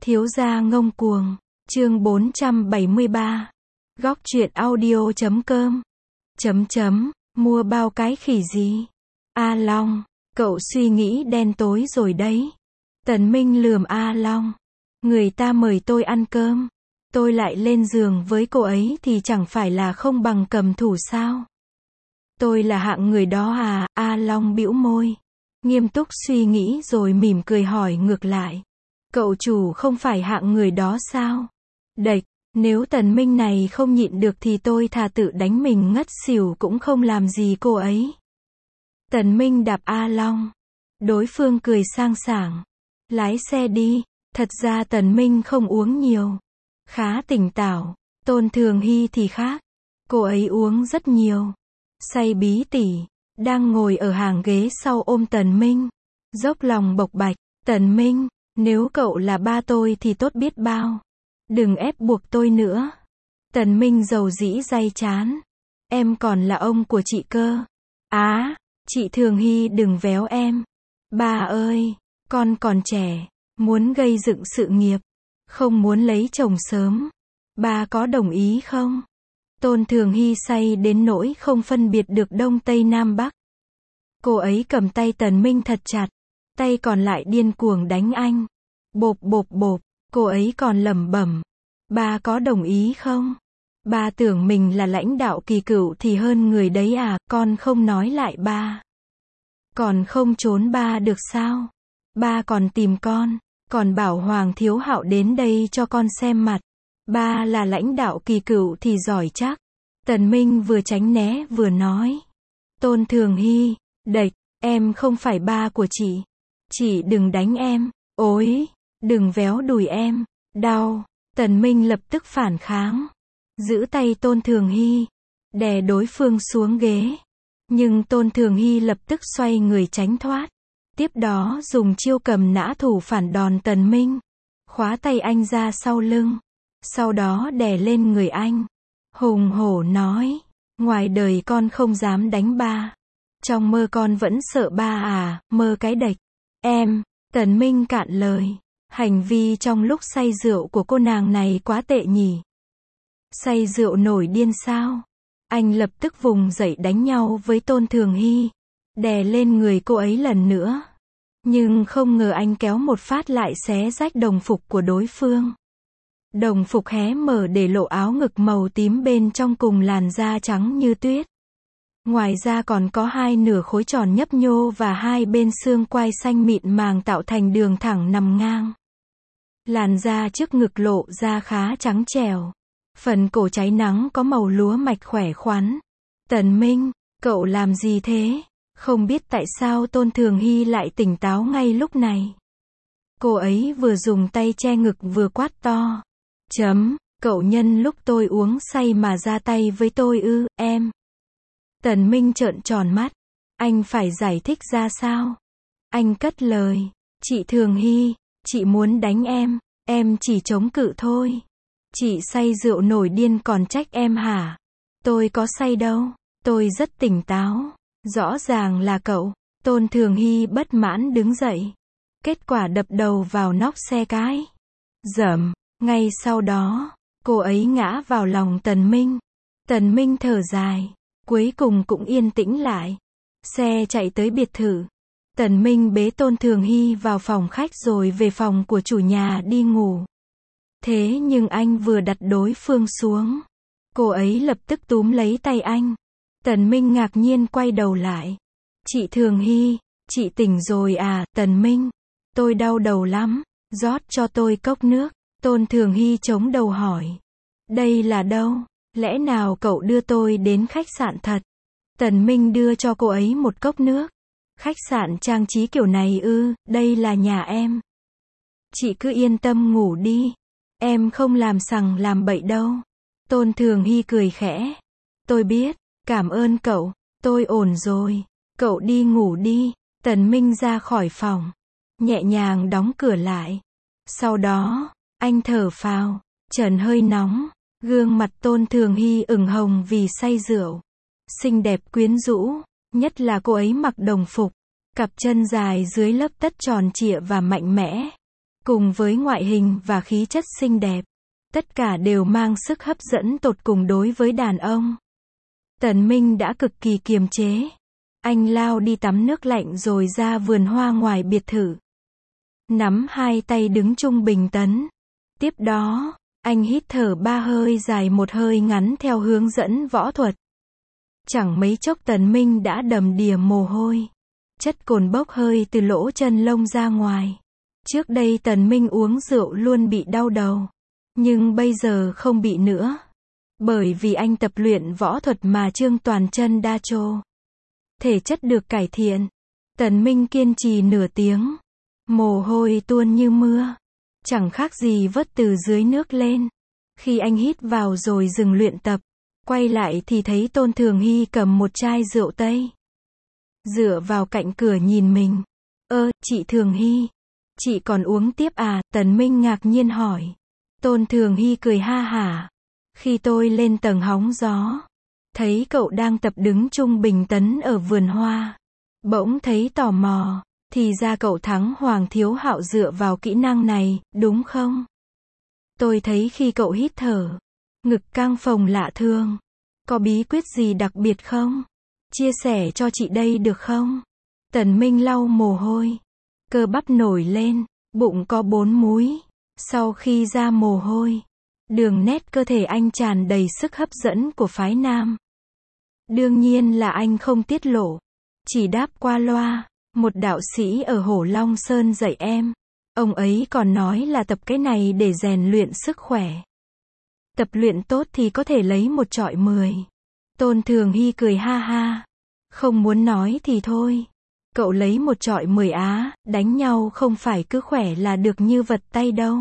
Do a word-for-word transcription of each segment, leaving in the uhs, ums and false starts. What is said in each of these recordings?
Thiếu gia ngông cuồng, chương bốn trăm bảy mươi ba. Góc truyện audio chấm com. Chấm chấm, mua bao cái khỉ gì? A Long, cậu suy nghĩ đen tối rồi đấy. Tần Minh lườm A Long. Người ta mời tôi ăn cơm, tôi lại lên giường với cô ấy thì chẳng phải là không bằng cầm thủ sao? Tôi là hạng người đó à? A Long bĩu môi, nghiêm túc suy nghĩ rồi mỉm cười hỏi ngược lại. Cậu chủ không phải hạng người đó sao? Đệch, nếu Tần Minh này không nhịn được thì tôi thà tự đánh mình ngất xỉu cũng không làm gì cô ấy. Tần Minh đạp A Long. Đối phương cười sang sảng. Lái xe đi. Thật ra Tần Minh không uống nhiều, khá tỉnh táo. Tôn Thường Hy thì khác. Cô ấy uống rất nhiều. Say bí tỉ, đang ngồi ở hàng ghế sau ôm Tần Minh. Dốc lòng bộc bạch. Tần Minh, nếu cậu là ba tôi thì tốt biết bao. Đừng ép buộc tôi nữa. Tần Minh dầu dĩ day chán. Em còn là ông của chị cơ. Á, chị Thường Hy đừng véo em. Ba ơi, con còn trẻ, muốn gây dựng sự nghiệp, không muốn lấy chồng sớm. Ba có đồng ý không? Tôn Thường Hy say đến nỗi không phân biệt được Đông Tây Nam Bắc. Cô ấy cầm tay Tần Minh thật chặt, tay còn lại điên cuồng đánh anh. Bộp bộp bộp, cô ấy còn lẩm bẩm. Ba có đồng ý không? Ba tưởng mình là lãnh đạo kỳ cựu thì hơn người đấy à, con không nói lại ba. Còn không trốn ba được sao? Ba còn tìm con, còn bảo Hoàng Thiếu Hạo đến đây cho con xem mặt. Ba là lãnh đạo kỳ cựu thì giỏi chắc. Tần Minh vừa tránh né vừa nói. Tôn Thường Hy, đệch, em không phải ba của chị. Chị đừng đánh em, ối, đừng véo đùi em, đau. Tần Minh lập tức phản kháng. Giữ tay Tôn Thường Hy, đè đối phương xuống ghế. Nhưng Tôn Thường Hy lập tức xoay người tránh thoát. Tiếp đó dùng chiêu cầm nã thủ phản đòn Tần Minh. Khóa tay anh ra sau lưng. Sau đó đè lên người anh. Hùng hổ nói. Ngoài đời con không dám đánh ba. Trong mơ con vẫn sợ ba à, mơ cái đệch. Em, Tần Minh cạn lời. Hành vi trong lúc say rượu của cô nàng này quá tệ nhỉ. Say rượu nổi điên sao? Anh lập tức vùng dậy đánh nhau với Tôn Thường Hy. Đè lên người cô ấy lần nữa. Nhưng không ngờ anh kéo một phát lại xé rách đồng phục của đối phương. Đồng phục hé mở để lộ áo ngực màu tím bên trong cùng làn da trắng như tuyết. Ngoài ra còn có hai nửa khối tròn nhấp nhô và hai bên xương quai xanh mịn màng tạo thành đường thẳng nằm ngang. Làn da trước ngực lộ ra khá trắng trẻo. Phần cổ cháy nắng có màu lúa mạch khỏe khoắn. Tần Minh, cậu làm gì thế? Không biết tại sao Tôn Thường Hy lại tỉnh táo ngay lúc này. Cô ấy vừa dùng tay che ngực vừa quát to. Chấm, cậu nhân lúc tôi uống say mà ra tay với tôi ư, em. Tần Minh trợn tròn mắt. Anh phải giải thích ra sao? Anh cất lời. Chị Thường Hy, chị muốn đánh em, em chỉ chống cự thôi. Chị say rượu nổi điên còn trách em hả? Tôi có say đâu, tôi rất tỉnh táo. Rõ ràng là cậu. Tôn Thường Hy bất mãn đứng dậy. Kết quả đập đầu vào nóc xe cái. Dầm, ngay sau đó, cô ấy ngã vào lòng Tần Minh. Tần Minh thở dài, cuối cùng cũng yên tĩnh lại. Xe chạy tới biệt thự. Tần Minh bế Tôn Thường Hy vào phòng khách rồi về phòng của chủ nhà đi ngủ. Thế nhưng anh vừa đặt đối phương xuống, cô ấy lập tức túm lấy tay anh. Tần Minh ngạc nhiên quay đầu lại. Chị Thường Hy, chị tỉnh rồi à? Tần Minh, tôi đau đầu lắm, rót cho tôi cốc nước. Tôn Thường Hy chống đầu hỏi. Đây là đâu? Lẽ nào cậu đưa tôi đến khách sạn thật? Tần Minh đưa cho cô ấy một cốc nước. Khách sạn trang trí kiểu này ư? Đây là nhà em. Chị cứ yên tâm ngủ đi. Em không làm sằng làm bậy đâu. Tôn Thường Hy cười khẽ. Tôi biết, cảm ơn cậu, tôi ổn rồi. Cậu đi ngủ đi. Tần Minh ra khỏi phòng, nhẹ nhàng đóng cửa lại. Sau đó, anh thở phào, trần hơi nóng. Gương mặt Tôn Thường Hy ửng hồng vì say rượu. Xinh đẹp quyến rũ, nhất là cô ấy mặc đồng phục. Cặp chân dài dưới lớp tất tròn trịa và mạnh mẽ. cùng với ngoại hình và khí chất xinh đẹp, tất cả đều mang sức hấp dẫn tột cùng đối với đàn ông. Tần Minh đã cực kỳ kiềm chế. Anh lao đi tắm nước lạnh rồi ra vườn hoa ngoài biệt thự. Nắm hai tay đứng trung bình tấn. Tiếp đó, anh hít thở ba hơi dài một hơi ngắn theo hướng dẫn võ thuật. Chẳng mấy chốc Tần Minh đã đầm đìa mồ hôi. Chất cồn bốc hơi từ lỗ chân lông ra ngoài. Trước đây Tần Minh uống rượu luôn bị đau đầu. Nhưng bây giờ không bị nữa. Bởi vì anh tập luyện võ thuật mà trương toàn chân đa trô. Thể chất được cải thiện. Tần Minh kiên trì nửa tiếng. Mồ hôi tuôn như mưa. Chẳng khác gì vớt từ dưới nước lên. Khi anh hít vào rồi dừng luyện tập. Quay lại thì thấy Tôn Thường Hy cầm một chai rượu Tây. Dựa vào cạnh cửa nhìn mình. Ơ, chị Thường Hy. Chị còn uống tiếp à? Tần Minh ngạc nhiên hỏi. Tôn Thường Hy cười ha hả. Khi tôi lên tầng hóng gió. Thấy cậu đang tập đứng trung bình tấn ở vườn hoa. Bỗng thấy tò mò. Thì ra cậu thắng Hoàng Thiếu Hạo dựa vào kỹ năng này, đúng không? Tôi thấy khi cậu hít thở. Ngực căng phồng lạ thường. Có bí quyết gì đặc biệt không? Chia sẻ cho chị đây được không? Tần Minh lau mồ hôi. Cơ bắp nổi lên. Bụng có bốn múi. Sau khi ra mồ hôi. Đường nét cơ thể anh tràn đầy sức hấp dẫn của phái nam. Đương nhiên là anh không tiết lộ. Chỉ đáp qua loa. Một đạo sĩ ở Hổ Long Sơn dạy em. Ông ấy còn nói là tập cái này để rèn luyện sức khỏe. Tập luyện tốt thì có thể lấy một trọi mười. Tôn Thường Hy cười ha ha. Không muốn nói thì thôi. Cậu lấy một trọi mười á, đánh nhau không phải cứ khỏe là được như vật tay đâu.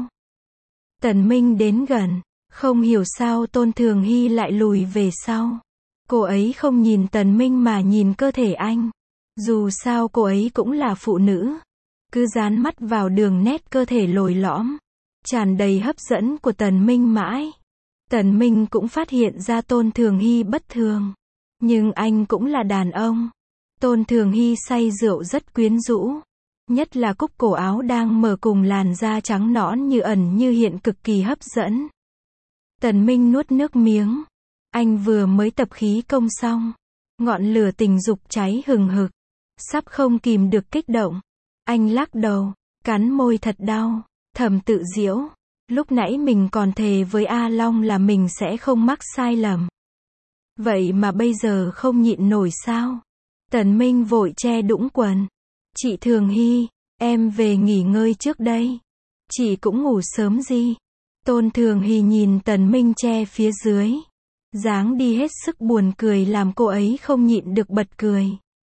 Tần Minh đến gần. Không hiểu sao Tôn Thường Hy lại lùi về sau. Cô ấy không nhìn Tần Minh mà nhìn cơ thể anh. Dù sao cô ấy cũng là phụ nữ. Cứ dán mắt vào đường nét cơ thể lồi lõm. Tràn đầy hấp dẫn của Tần Minh mãi. Tần Minh cũng phát hiện ra Tôn Thường Hy bất thường. Nhưng anh cũng là đàn ông. Tôn Thường Hy say rượu rất quyến rũ. Nhất là cúc cổ áo đang mở cùng làn da trắng nõn như ẩn như hiện cực kỳ hấp dẫn. Tần Minh nuốt nước miếng. Anh vừa mới tập khí công xong. Ngọn lửa tình dục cháy hừng hực. Sắp không kìm được kích động. Anh lắc đầu. Cắn môi thật đau. Thầm tự giễu. Lúc nãy mình còn thề với A Long là mình sẽ không mắc sai lầm. Vậy mà bây giờ không nhịn nổi sao? Tần Minh vội che đũng quần. Chị Thường Hy, em về nghỉ ngơi trước đây. Chị cũng ngủ sớm gì? Tôn Thường Hy nhìn Tần Minh che phía dưới. Dáng đi hết sức buồn cười làm cô ấy không nhịn được bật cười.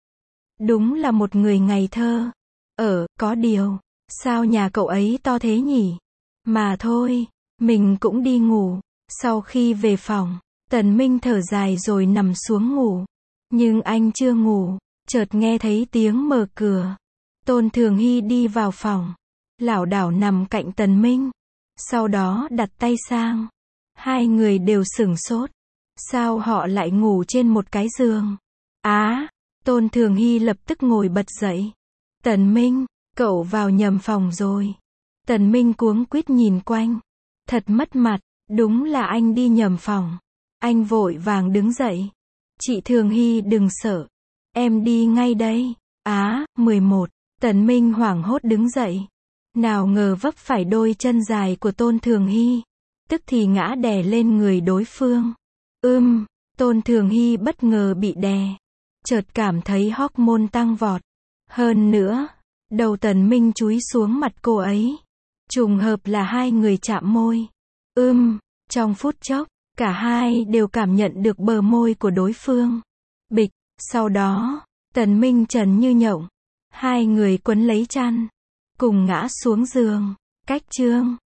Đúng là một người ngày thơ. Ở, có điều, sao nhà cậu ấy to thế nhỉ? Mà thôi, mình cũng đi ngủ. Sau khi về phòng, Tần Minh thở dài rồi nằm xuống ngủ. Nhưng anh chưa ngủ, chợt nghe thấy tiếng mở cửa. Tôn Thường Hy đi vào phòng, lảo đảo nằm cạnh Tần Minh. Sau đó đặt tay sang. Hai người đều sửng sốt. Sao họ lại ngủ trên một cái giường? Á, Tôn Thường Hy lập tức ngồi bật dậy. Tần Minh, cậu vào nhầm phòng rồi. Tần Minh cuống quýt nhìn quanh. Thật mất mặt, đúng là anh đi nhầm phòng. Anh vội vàng đứng dậy. Chị Thường Hy đừng sợ. Em đi ngay đây. Á, mười một. Tần Minh hoảng hốt đứng dậy. Nào ngờ vấp phải đôi chân dài của Tôn Thường Hy. Tức thì ngã đè lên người đối phương. Ưm, Tôn Thường Hy bất ngờ bị đè. Chợt cảm thấy hormone tăng vọt. Hơn nữa, đầu Tần Minh chúi xuống mặt cô ấy. Trùng hợp là hai người chạm môi. Ưm, trong phút chốc, cả hai đều cảm nhận được bờ môi của đối phương. Bịch, sau đó, Tần Minh trần như nhộng. Hai người quấn lấy chăn. Cùng ngã xuống giường. Cách chương